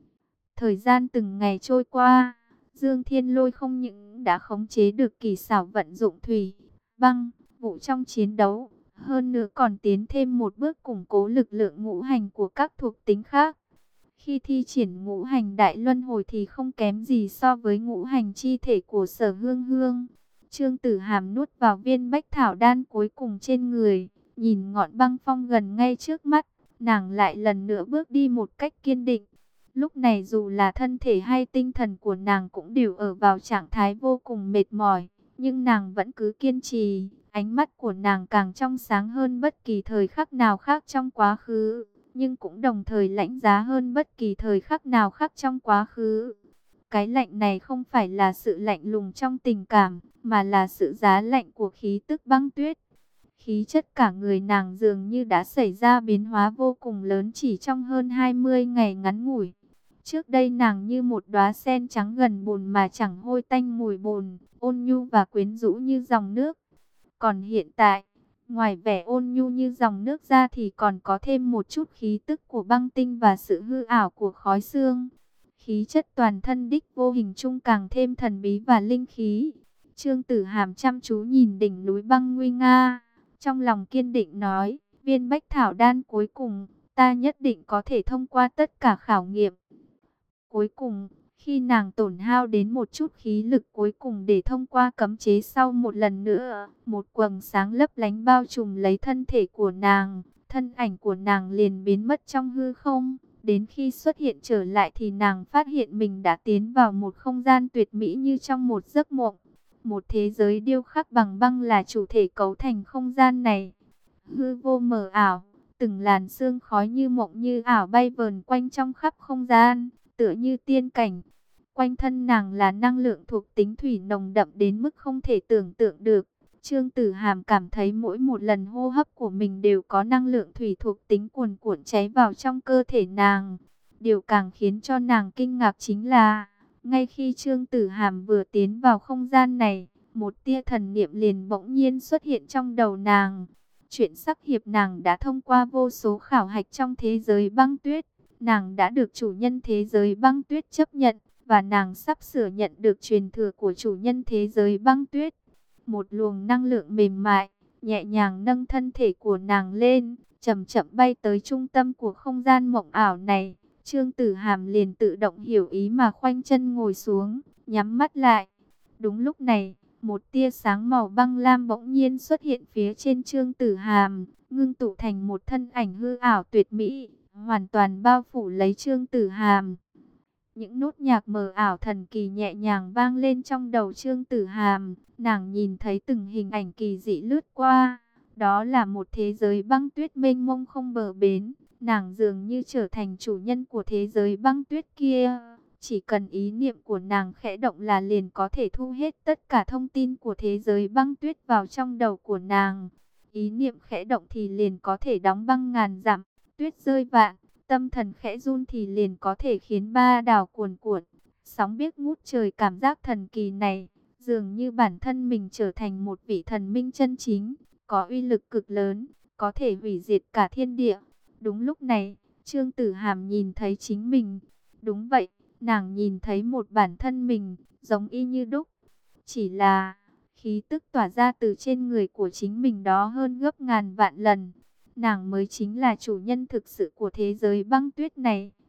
Thời gian từng ngày trôi qua, Dương Thiên Lôi không những đã khống chế được kỳ xảo vận dụng thủy, băng, vũ trong chiến đấu, hơn nữa còn tiến thêm một bước củng cố lực lượng ngũ hành của các thuộc tính khác. Khi thi triển ngũ hành đại luân hồi thì không kém gì so với ngũ hành chi thể của Sở Hương Hương. Trương Tử Hàm nuốt vào viên bách thảo đan cuối cùng trên người, nhìn ngọn băng phong gần ngay trước mắt, nàng lại lần nữa bước đi một cách kiên định. Lúc này dù là thân thể hay tinh thần của nàng cũng đều ở vào trạng thái vô cùng mệt mỏi, nhưng nàng vẫn cứ kiên trì, ánh mắt của nàng càng trong sáng hơn bất kỳ thời khắc nào khác trong quá khứ, nhưng cũng đồng thời lạnh giá hơn bất kỳ thời khắc nào khác trong quá khứ. Cái lạnh này không phải là sự lạnh lùng trong tình cảm, mà là sự giá lạnh của khí tức băng tuyết. Khí chất cả người nàng dường như đã xảy ra biến hóa vô cùng lớn chỉ trong hơn hai mươi ngày ngắn ngủi. Trước đây nàng như một đóa sen trắng gần bùn mà chẳng hôi tanh mùi bùn, ôn nhu và quyến rũ như dòng nước. Còn hiện tại, ngoài vẻ ôn nhu như dòng nước ra thì còn có thêm một chút khí tức của băng tinh và sự hư ảo của khói sương. Khí chất toàn thân đích vô hình chung càng thêm thần bí và linh khí. Trương Tử Hàm chăm chú nhìn đỉnh núi băng nguy nga, trong lòng kiên định nói, viên bách thảo đan cuối cùng, ta nhất định có thể thông qua tất cả khảo nghiệm. Cuối cùng, khi nàng tổn hao đến một chút khí lực cuối cùng để thông qua cấm chế sau một lần nữa, một quầng sáng lấp lánh bao trùm lấy thân thể của nàng, thân ảnh của nàng liền biến mất trong hư không. Đến khi xuất hiện trở lại thì nàng phát hiện mình đã tiến vào một không gian tuyệt mỹ như trong một giấc mộng. Một thế giới điêu khắc bằng băng là chủ thể cấu thành không gian này. Hư vô mờ ảo, từng làn sương khói như mộng như ảo bay vờn quanh trong khắp không gian, tựa như tiên cảnh. Quanh thân nàng là năng lượng thuộc tính thủy nồng đậm đến mức không thể tưởng tượng được. Trương Tử Hàm cảm thấy mỗi một lần hô hấp của mình đều có năng lượng thủy thuộc tính cuồn cuộn cháy vào trong cơ thể nàng. Điều càng khiến cho nàng kinh ngạc chính là, ngay khi Trương Tử Hàm vừa tiến vào không gian này, một tia thần niệm liền bỗng nhiên xuất hiện trong đầu nàng. Chuyện sắc hiệp nàng đã thông qua vô số khảo hạch trong thế giới băng tuyết. Nàng đã được chủ nhân thế giới băng tuyết chấp nhận, và nàng sắp sửa nhận được truyền thừa của chủ nhân thế giới băng tuyết. Một luồng năng lượng mềm mại, nhẹ nhàng nâng thân thể của nàng lên, chậm chậm bay tới trung tâm của không gian mộng ảo này. Trương Tử Hàm liền tự động hiểu ý mà khoanh chân ngồi xuống, nhắm mắt lại. Đúng lúc này, một tia sáng màu băng lam bỗng nhiên xuất hiện phía trên Trương Tử Hàm, ngưng tụ thành một thân ảnh hư ảo tuyệt mỹ, hoàn toàn bao phủ lấy Trương Tử Hàm. Những nốt nhạc mờ ảo thần kỳ nhẹ nhàng vang lên trong đầu Trương Tử Hàm, nàng nhìn thấy từng hình ảnh kỳ dị lướt qua. Đó là một thế giới băng tuyết mênh mông không bờ bến, nàng dường như trở thành chủ nhân của thế giới băng tuyết kia. Chỉ cần ý niệm của nàng khẽ động là liền có thể thu hết tất cả thông tin của thế giới băng tuyết vào trong đầu của nàng. Ý niệm khẽ động thì liền có thể đóng băng ngàn dặm, tuyết rơi vạn. Tâm thần khẽ run thì liền có thể khiến ba đảo cuồn cuộn, sóng biếc ngút trời. Cảm giác thần kỳ này, dường như bản thân mình trở thành một vị thần minh chân chính, có uy lực cực lớn, có thể hủy diệt cả thiên địa. Đúng lúc này, Trương Tử Hàm nhìn thấy chính mình. Đúng vậy, nàng nhìn thấy một bản thân mình, giống y như đúc. Chỉ là, khí tức tỏa ra từ trên người của chính mình đó hơn gấp ngàn vạn lần. Nàng mới chính là chủ nhân thực sự của thế giới băng tuyết này.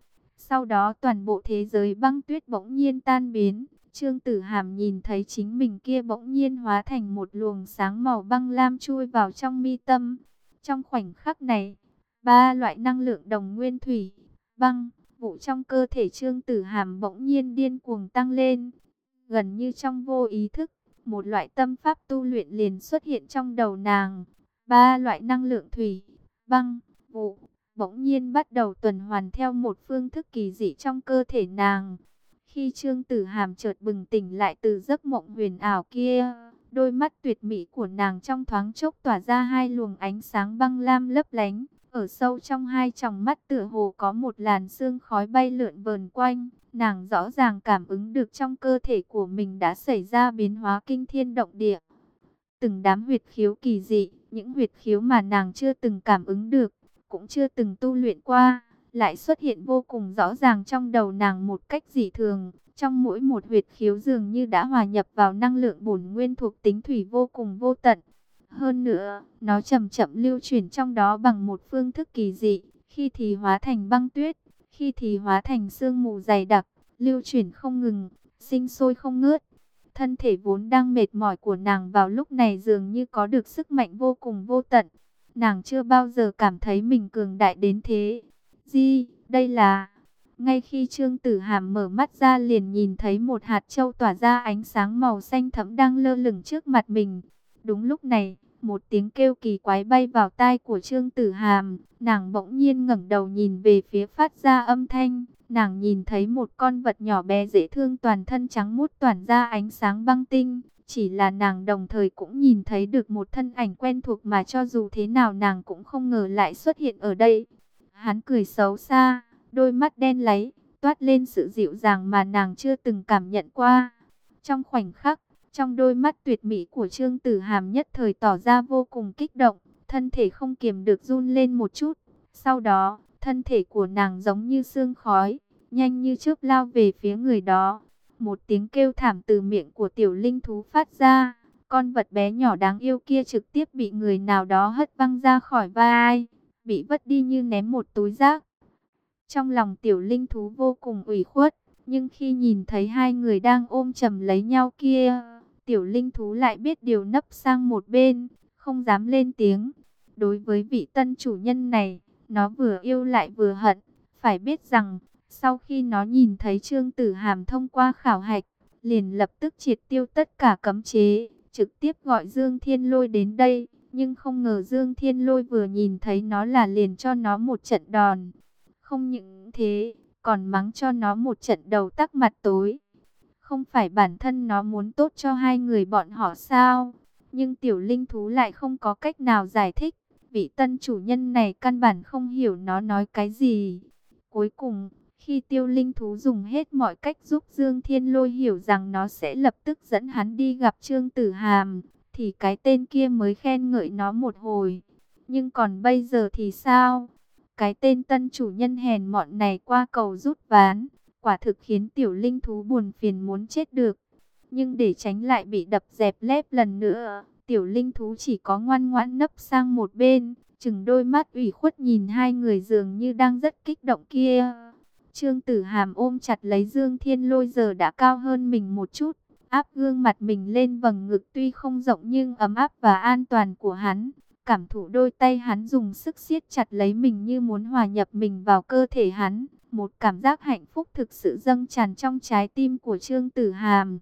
Sau đó toàn bộ thế giới băng tuyết bỗng nhiên tan biến. Trương Tử Hàm nhìn thấy chính mình kia bỗng nhiên hóa thành một luồng sáng màu băng lam chui vào trong mi tâm. Trong khoảnh khắc này, ba loại năng lượng đồng nguyên thủy, băng, vụ trong cơ thể Trương Tử Hàm bỗng nhiên điên cuồng tăng lên. Gần như trong vô ý thức, một loại tâm pháp tu luyện liền xuất hiện trong đầu nàng. Ba loại năng lượng thủy, băng, vụ bỗng nhiên bắt đầu tuần hoàn theo một phương thức kỳ dị trong cơ thể nàng. Khi Trương Tử Hàm chợt bừng tỉnh lại từ giấc mộng huyền ảo kia, đôi mắt tuyệt mỹ của nàng trong thoáng chốc tỏa ra hai luồng ánh sáng băng lam lấp lánh. Ở sâu trong hai tròng mắt tựa hồ có một làn sương khói bay lượn vờn quanh. Nàng rõ ràng cảm ứng được trong cơ thể của mình đã xảy ra biến hóa kinh thiên động địa. Từng đám huyệt khiếu kỳ dị, những huyệt khiếu mà nàng chưa từng cảm ứng được, cũng chưa từng tu luyện qua, lại xuất hiện vô cùng rõ ràng trong đầu nàng một cách dị thường. Trong mỗi một huyệt khiếu dường như đã hòa nhập vào năng lượng bổn nguyên thuộc tính thủy vô cùng vô tận. Hơn nữa, nó chậm chậm lưu chuyển trong đó bằng một phương thức kỳ dị, khi thì hóa thành băng tuyết, khi thì hóa thành sương mù dày đặc, lưu chuyển không ngừng, sinh sôi không ngớt. Thân thể vốn đang mệt mỏi của nàng vào lúc này dường như có được sức mạnh vô cùng vô tận. Nàng chưa bao giờ cảm thấy mình cường đại đến thế. Di, đây là... Ngay khi Trương Tử Hàm mở mắt ra liền nhìn thấy một hạt châu tỏa ra ánh sáng màu xanh thẫm đang lơ lửng trước mặt mình. Đúng lúc này, một tiếng kêu kỳ quái bay vào tai của Trương Tử Hàm. Nàng bỗng nhiên ngẩng đầu nhìn về phía phát ra âm thanh. Nàng nhìn thấy một con vật nhỏ bé dễ thương toàn thân trắng muốt tỏa ra ánh sáng băng tinh. Chỉ là nàng đồng thời cũng nhìn thấy được một thân ảnh quen thuộc mà cho dù thế nào nàng cũng không ngờ lại xuất hiện ở đây. Hắn cười xấu xa, đôi mắt đen láy, toát lên sự dịu dàng mà nàng chưa từng cảm nhận qua. Trong khoảnh khắc, trong đôi mắt tuyệt mỹ của Trương Tử Hàm nhất thời tỏ ra vô cùng kích động, thân thể không kiềm được run lên một chút. Sau đó, thân thể của nàng giống như sương khói, nhanh như chớp lao về phía người đó. Một tiếng kêu thảm từ miệng của tiểu linh thú phát ra, con vật bé nhỏ đáng yêu kia trực tiếp bị người nào đó hất văng ra khỏi vai, bị vứt đi như ném một túi rác. Trong lòng tiểu linh thú vô cùng ủy khuất, nhưng khi nhìn thấy hai người đang ôm chầm lấy nhau kia, tiểu linh thú lại biết điều nấp sang một bên, không dám lên tiếng. Đối với vị tân chủ nhân này, nó vừa yêu lại vừa hận. Phải biết rằng, sau khi nó nhìn thấy Trương Tử Hàm thông qua khảo hạch, liền lập tức triệt tiêu tất cả cấm chế, trực tiếp gọi Dương Thiên Lôi đến đây. Nhưng không ngờ Dương Thiên Lôi vừa nhìn thấy nó là liền cho nó một trận đòn. Không những thế, còn mắng cho nó một trận đầu tắc mặt tối. Không phải bản thân nó muốn tốt cho hai người bọn họ sao? Nhưng tiểu linh thú lại không có cách nào giải thích. Vị tân chủ nhân này căn bản không hiểu nó nói cái gì. Cuối cùng, khi tiêu linh thú dùng hết mọi cách giúp Dương Thiên Lôi hiểu rằng nó sẽ lập tức dẫn hắn đi gặp Trương Tử Hàm, thì cái tên kia mới khen ngợi nó một hồi. Nhưng còn bây giờ thì sao? Cái tên tân chủ nhân hèn mọn này qua cầu rút ván, quả thực khiến tiểu linh thú buồn phiền muốn chết được. Nhưng để tránh lại bị đập dẹp lép lần nữa, tiểu linh thú chỉ có ngoan ngoãn nấp sang một bên, chừng đôi mắt ủy khuất nhìn hai người dường như đang rất kích động kia. Trương Tử Hàm ôm chặt lấy Dương Thiên Lôi giờ đã cao hơn mình một chút, áp gương mặt mình lên vầng ngực tuy không rộng nhưng ấm áp và an toàn của hắn. Cảm thụ đôi tay hắn dùng sức siết chặt lấy mình như muốn hòa nhập mình vào cơ thể hắn. Một cảm giác hạnh phúc thực sự dâng tràn trong trái tim của Trương Tử Hàm.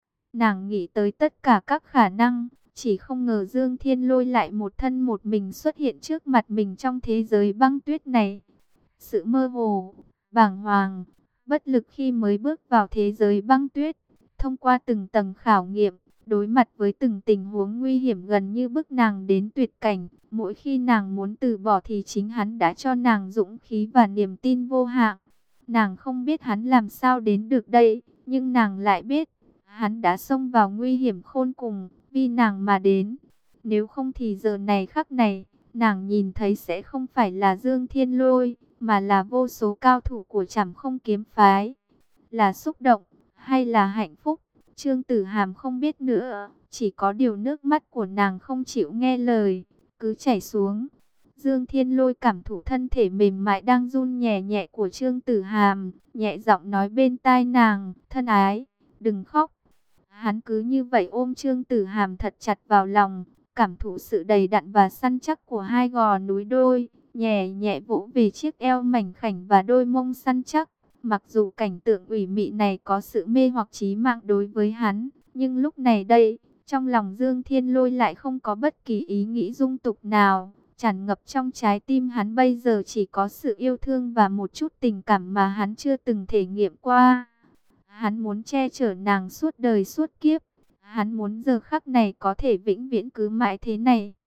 Nàng nghĩ tới tất cả các khả năng, chỉ không ngờ Dương Thiên Lôi lại một thân một mình xuất hiện trước mặt mình trong thế giới băng tuyết này. Sự mơ hồ, bàng hoàng, bất lực khi mới bước vào thế giới băng tuyết, thông qua từng tầng khảo nghiệm, đối mặt với từng tình huống nguy hiểm gần như bức nàng đến tuyệt cảnh. Mỗi khi nàng muốn từ bỏ thì chính hắn đã cho nàng dũng khí và niềm tin vô hạn. Nàng không biết hắn làm sao đến được đây, nhưng nàng lại biết, hắn đã xông vào nguy hiểm khôn cùng, vì nàng mà đến. Nếu không thì giờ này khắc này, nàng nhìn thấy sẽ không phải là Dương Thiên Lôi, mà là vô số cao thủ của Trảm Không kiếm phái. Là xúc động, hay là hạnh phúc? Trương Tử Hàm không biết nữa, chỉ có điều nước mắt của nàng không chịu nghe lời, cứ chảy xuống. Dương Thiên Lôi cảm thụ thân thể mềm mại đang run nhẹ nhẹ của Trương Tử Hàm, nhẹ giọng nói bên tai nàng, thân ái, đừng khóc. Hắn cứ như vậy ôm Trương Tử Hàm thật chặt vào lòng, cảm thụ sự đầy đặn và săn chắc của hai gò núi đôi, nhẹ nhẹ vỗ về chiếc eo mảnh khảnh và đôi mông săn chắc. Mặc dù cảnh tượng ủy mị này có sự mê hoặc chí mạng đối với hắn, nhưng lúc này đây, trong lòng Dương Thiên Lôi lại không có bất kỳ ý nghĩ dung tục nào. Tràn ngập trong trái tim hắn bây giờ chỉ có sự yêu thương và một chút tình cảm mà hắn chưa từng thể nghiệm qua. Hắn muốn che chở nàng suốt đời suốt kiếp. Hắn muốn giờ khắc này có thể vĩnh viễn cứ mãi thế này.